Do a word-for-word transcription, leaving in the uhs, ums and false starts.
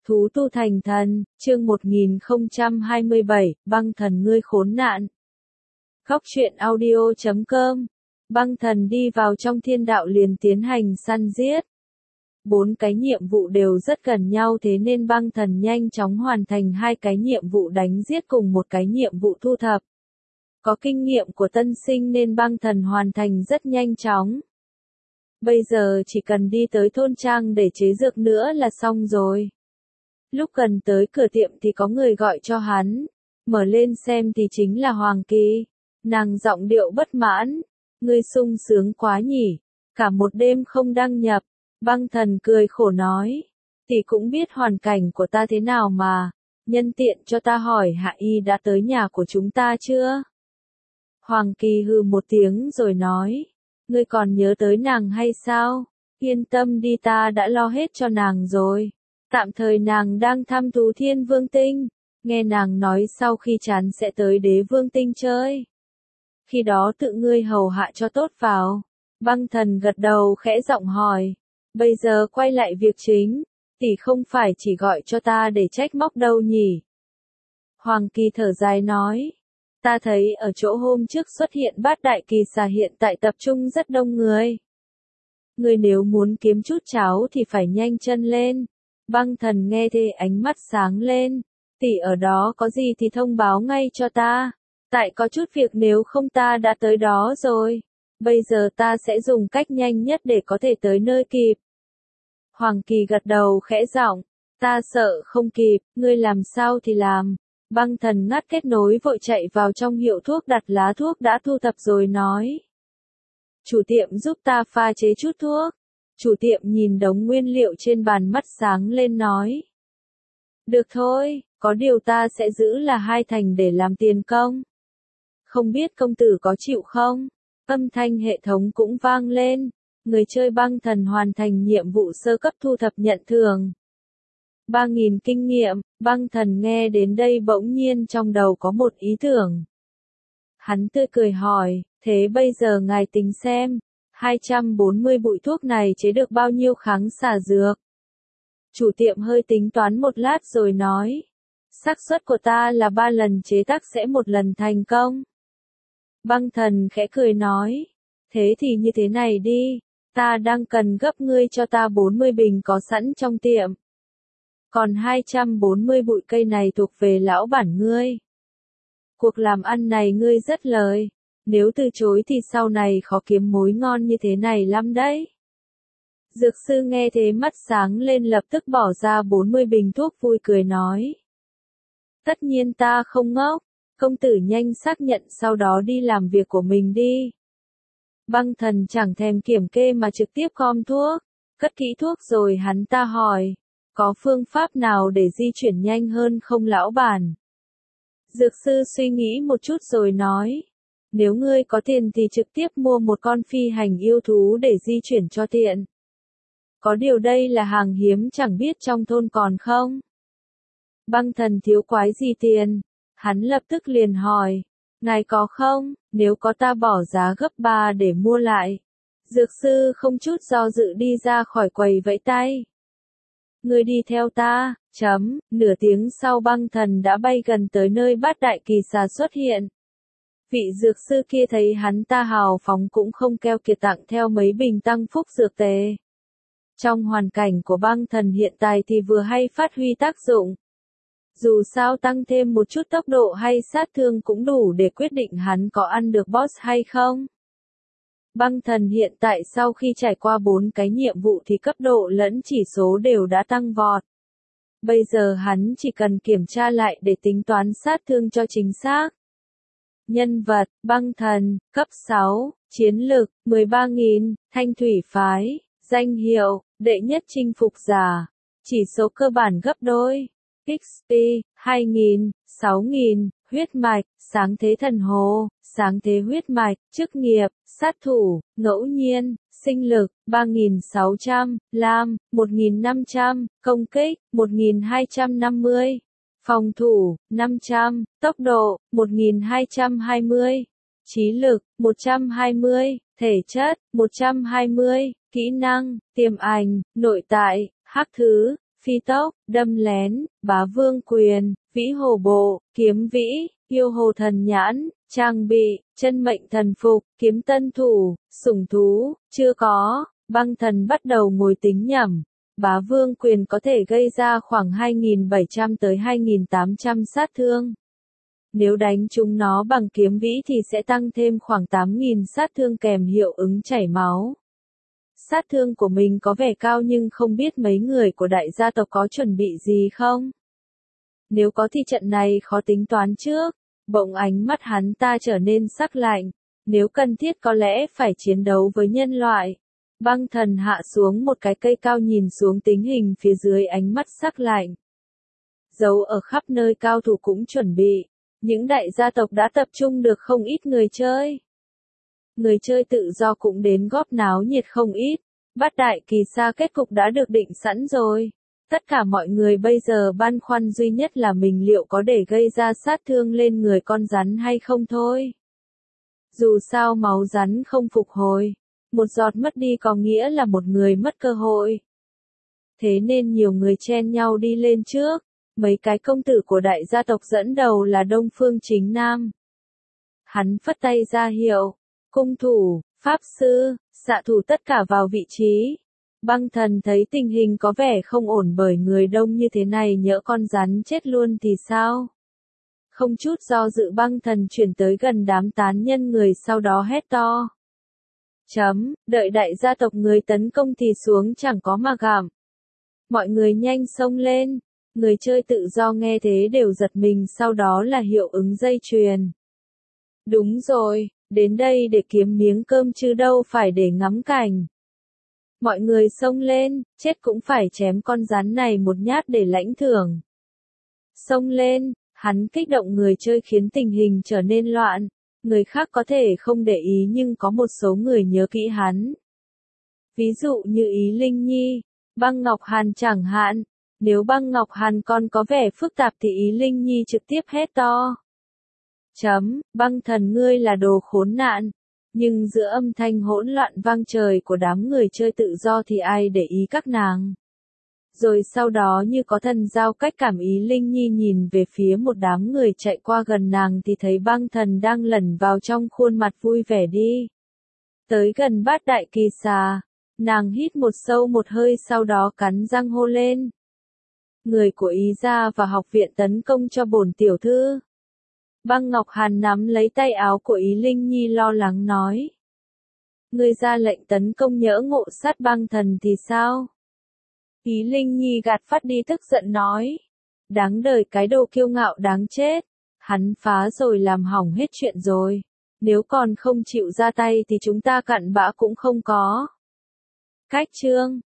Thú tu thành thần, chương một nghìn không trăm hai mươi bảy, băng thần ngươi khốn nạn. Góc truyện audio chấm com. Băng thần đi vào trong thiên đạo liền tiến hành săn giết. Bốn cái nhiệm vụ đều rất gần nhau, thế nên băng thần nhanh chóng hoàn thành hai cái nhiệm vụ đánh giết cùng một cái nhiệm vụ thu thập. Có kinh nghiệm của tân sinh nên băng thần hoàn thành rất nhanh chóng. Bây giờ chỉ cần đi tới thôn trang để chế dược nữa là xong rồi. Lúc gần tới cửa tiệm thì có người gọi cho hắn, mở lên xem thì chính là Hoàng Kỳ. Nàng giọng điệu bất mãn, ngươi sung sướng quá nhỉ, cả một đêm không đăng nhập. Băng thần cười khổ nói, tỷ cũng biết hoàn cảnh của ta thế nào mà, nhân tiện cho ta hỏi Hạ Y đã tới nhà của chúng ta chưa? Hoàng Kỳ hừ một tiếng rồi nói, ngươi còn nhớ tới nàng hay sao? Yên tâm đi, ta đã lo hết cho nàng rồi. Tạm thời nàng đang thăm thú Thiên Vương Tinh, nghe nàng nói sau khi chán sẽ tới Đế Vương Tinh chơi. Khi đó tự ngươi hầu hạ cho tốt vào. Băng thần gật đầu khẽ giọng hỏi, bây giờ quay lại việc chính, tỷ không phải chỉ gọi cho ta để trách móc đâu nhỉ? Hoàng Kỳ thở dài nói, ta thấy ở chỗ hôm trước xuất hiện bát đại kỳ xà hiện tại tập trung rất đông người. Ngươi nếu muốn kiếm chút cháo thì phải nhanh chân lên. Băng thần nghe thế ánh mắt sáng lên, tỷ ở đó có gì thì thông báo ngay cho ta, tại có chút việc nếu không ta đã tới đó rồi, bây giờ ta sẽ dùng cách nhanh nhất để có thể tới nơi kịp. Hoàng Kỳ gật đầu khẽ giọng, ta sợ không kịp, ngươi làm sao thì làm. Băng thần ngắt kết nối vội chạy vào trong hiệu thuốc đặt lá thuốc đã thu thập rồi nói, chủ tiệm giúp ta pha chế chút thuốc. Chủ tiệm nhìn đống nguyên liệu trên bàn mắt sáng lên nói. Được thôi, có điều ta sẽ giữ là hai thành để làm tiền công. Không biết công tử có chịu không? Âm thanh hệ thống cũng vang lên. Người chơi băng thần hoàn thành nhiệm vụ sơ cấp thu thập nhận thưởng. ba nghìn kinh nghiệm, băng thần nghe đến đây bỗng nhiên trong đầu có một ý tưởng. Hắn tươi cười hỏi, thế bây giờ ngài tính xem. hai trăm bốn mươi bụi thuốc này chế được bao nhiêu kháng xà dược? Chủ tiệm hơi tính toán một lát rồi nói, xác suất của ta là ba lần chế tác sẽ một lần thành công. Băng thần khẽ cười nói, thế thì như thế này đi, ta đang cần gấp ngươi cho ta bốn mươi bình có sẵn trong tiệm. Còn hai trăm bốn mươi bụi cây này thuộc về lão bản ngươi. Cuộc làm ăn này ngươi rất lời. Nếu từ chối thì sau này khó kiếm mối ngon như thế này lắm đấy. Dược sư nghe thế mắt sáng lên lập tức bỏ ra bốn mươi bình thuốc vui cười nói. Tất nhiên ta không ngốc, công tử nhanh xác nhận sau đó đi làm việc của mình đi. Băng thần chẳng thèm kiểm kê mà trực tiếp gom thuốc, cất kỹ thuốc rồi hắn ta hỏi, có phương pháp nào để di chuyển nhanh hơn không lão bản? Dược sư suy nghĩ một chút rồi nói. Nếu ngươi có tiền thì trực tiếp mua một con phi hành yêu thú để di chuyển cho tiện. Có điều đây là hàng hiếm chẳng biết trong thôn còn không? Băng thần thiếu quái gì tiền? Hắn lập tức liền hỏi. Ngài có không? Nếu có ta bỏ giá gấp ba để mua lại. Dược sư không chút do dự đi ra khỏi quầy vẫy tay. Ngươi đi theo ta, chấm, nửa tiếng sau băng thần đã bay gần tới nơi bát đại kỳ xà xuất hiện. Vị dược sư kia thấy hắn ta hào phóng cũng không keo kiệt tặng theo mấy bình tăng phúc dược tề. Trong hoàn cảnh của băng thần hiện tại thì vừa hay phát huy tác dụng. Dù sao tăng thêm một chút tốc độ hay sát thương cũng đủ để quyết định hắn có ăn được boss hay không. Băng thần hiện tại sau khi trải qua bốn cái nhiệm vụ thì cấp độ lẫn chỉ số đều đã tăng vọt. Bây giờ hắn chỉ cần kiểm tra lại để tính toán sát thương cho chính xác. Nhân vật, băng thần, cấp sáu, chiến lực, mười ba nghìn, thanh thủy phái, danh hiệu, đệ nhất chinh phục giả, chỉ số cơ bản gấp đôi, ích pê, hai nghìn, sáu nghìn, huyết mạch, sáng thế thần hồ, sáng thế huyết mạch, chức nghiệp, sát thủ, ngẫu nhiên, sinh lực, ba nghìn sáu trăm, lam, một nghìn năm trăm, công kích, một nghìn hai trăm năm mươi. Phòng thủ, năm trăm, tốc độ, một nghìn hai trăm hai mươi, trí lực, một trăm hai mươi, thể chất, một trăm hai mươi, kỹ năng, tiềm ảnh, nội tại, hắc thứ, phi tốc, đâm lén, bá vương quyền, vĩ hồ bộ, kiếm vĩ, yêu hồ thần nhãn, trang bị, chân mệnh thần phục, kiếm tân thủ, sủng thú, chưa có. Băng thần bắt đầu ngồi tính nhẩm. Bá vương quyền có thể gây ra khoảng hai nghìn bảy trăm tới hai nghìn tám trăm sát thương. Nếu đánh chúng nó bằng kiếm vĩ thì sẽ tăng thêm khoảng tám nghìn sát thương kèm hiệu ứng chảy máu. Sát thương của mình có vẻ cao nhưng không biết mấy người của đại gia tộc có chuẩn bị gì không? Nếu có thì trận này khó tính toán trước. Bỗng ánh mắt hắn ta trở nên sắc lạnh. Nếu cần thiết có lẽ phải chiến đấu với nhân loại. Băng thần hạ xuống một cái cây cao nhìn xuống tình hình phía dưới, ánh mắt sắc lạnh. Dấu ở khắp nơi cao thủ cũng chuẩn bị. Những đại gia tộc đã tập trung được không ít người chơi. Người chơi tự do cũng đến góp náo nhiệt không ít. Bát đại kỳ sa kết cục đã được định sẵn rồi. Tất cả mọi người bây giờ băn khoăn duy nhất là mình liệu có để gây ra sát thương lên người con rắn hay không thôi. Dù sao máu rắn không phục hồi. Một giọt mất đi có nghĩa là một người mất cơ hội. Thế nên nhiều người chen nhau đi lên trước. Mấy cái công tử của đại gia tộc dẫn đầu là Đông Phương Chính Nam. Hắn phất tay ra hiệu. Cung thủ, pháp sư, xạ thủ tất cả vào vị trí. Băng thần thấy tình hình có vẻ không ổn bởi người đông như thế này, nhỡ con rắn chết luôn thì sao? Không chút do dự băng thần chuyển tới gần đám tán nhân người, sau đó hét to. Chấm, đợi đại gia tộc người tấn công thì xuống chẳng có mà gặm. Mọi người nhanh xông lên. Người chơi tự do nghe thế đều giật mình, sau đó là hiệu ứng dây chuyền. Đúng rồi, đến đây để kiếm miếng cơm chứ đâu phải để ngắm cảnh. Mọi người xông lên, chết cũng phải chém con rắn này một nhát để lãnh thưởng. Xông lên, hắn kích động người chơi khiến tình hình trở nên loạn. Người khác có thể không để ý nhưng có một số người nhớ kỹ hắn. Ví dụ như Ý Linh Nhi, Băng Ngọc Hàn chẳng hạn. Nếu Băng Ngọc Hàn còn có vẻ phức tạp thì Ý Linh Nhi trực tiếp hét to. Chấm, băng thần ngươi là đồ khốn nạn. Nhưng giữa âm thanh hỗn loạn vang trời của đám người chơi tự do thì ai để ý các nàng. Rồi sau đó như có thần giao cách cảm, Ý Linh Nhi nhìn về phía một đám người chạy qua gần nàng thì thấy băng thần đang lẩn vào trong khuôn mặt vui vẻ đi. Tới gần bát đại kỳ xà, nàng hít một sâu một hơi sau đó cắn răng hô lên. Người của Ý gia và học viện tấn công cho bổn tiểu thư. Băng Ngọc Hàn nắm lấy tay áo của Ý Linh Nhi lo lắng nói. Ngươi ra lệnh tấn công nhỡ ngộ sát băng thần thì sao? Ý Linh Nhi gạt phát đi tức giận nói. Đáng đời cái đồ kiêu ngạo đáng chết. Hắn phá rồi làm hỏng hết chuyện rồi. Nếu còn không chịu ra tay thì chúng ta cặn bã cũng không có. Cách chương.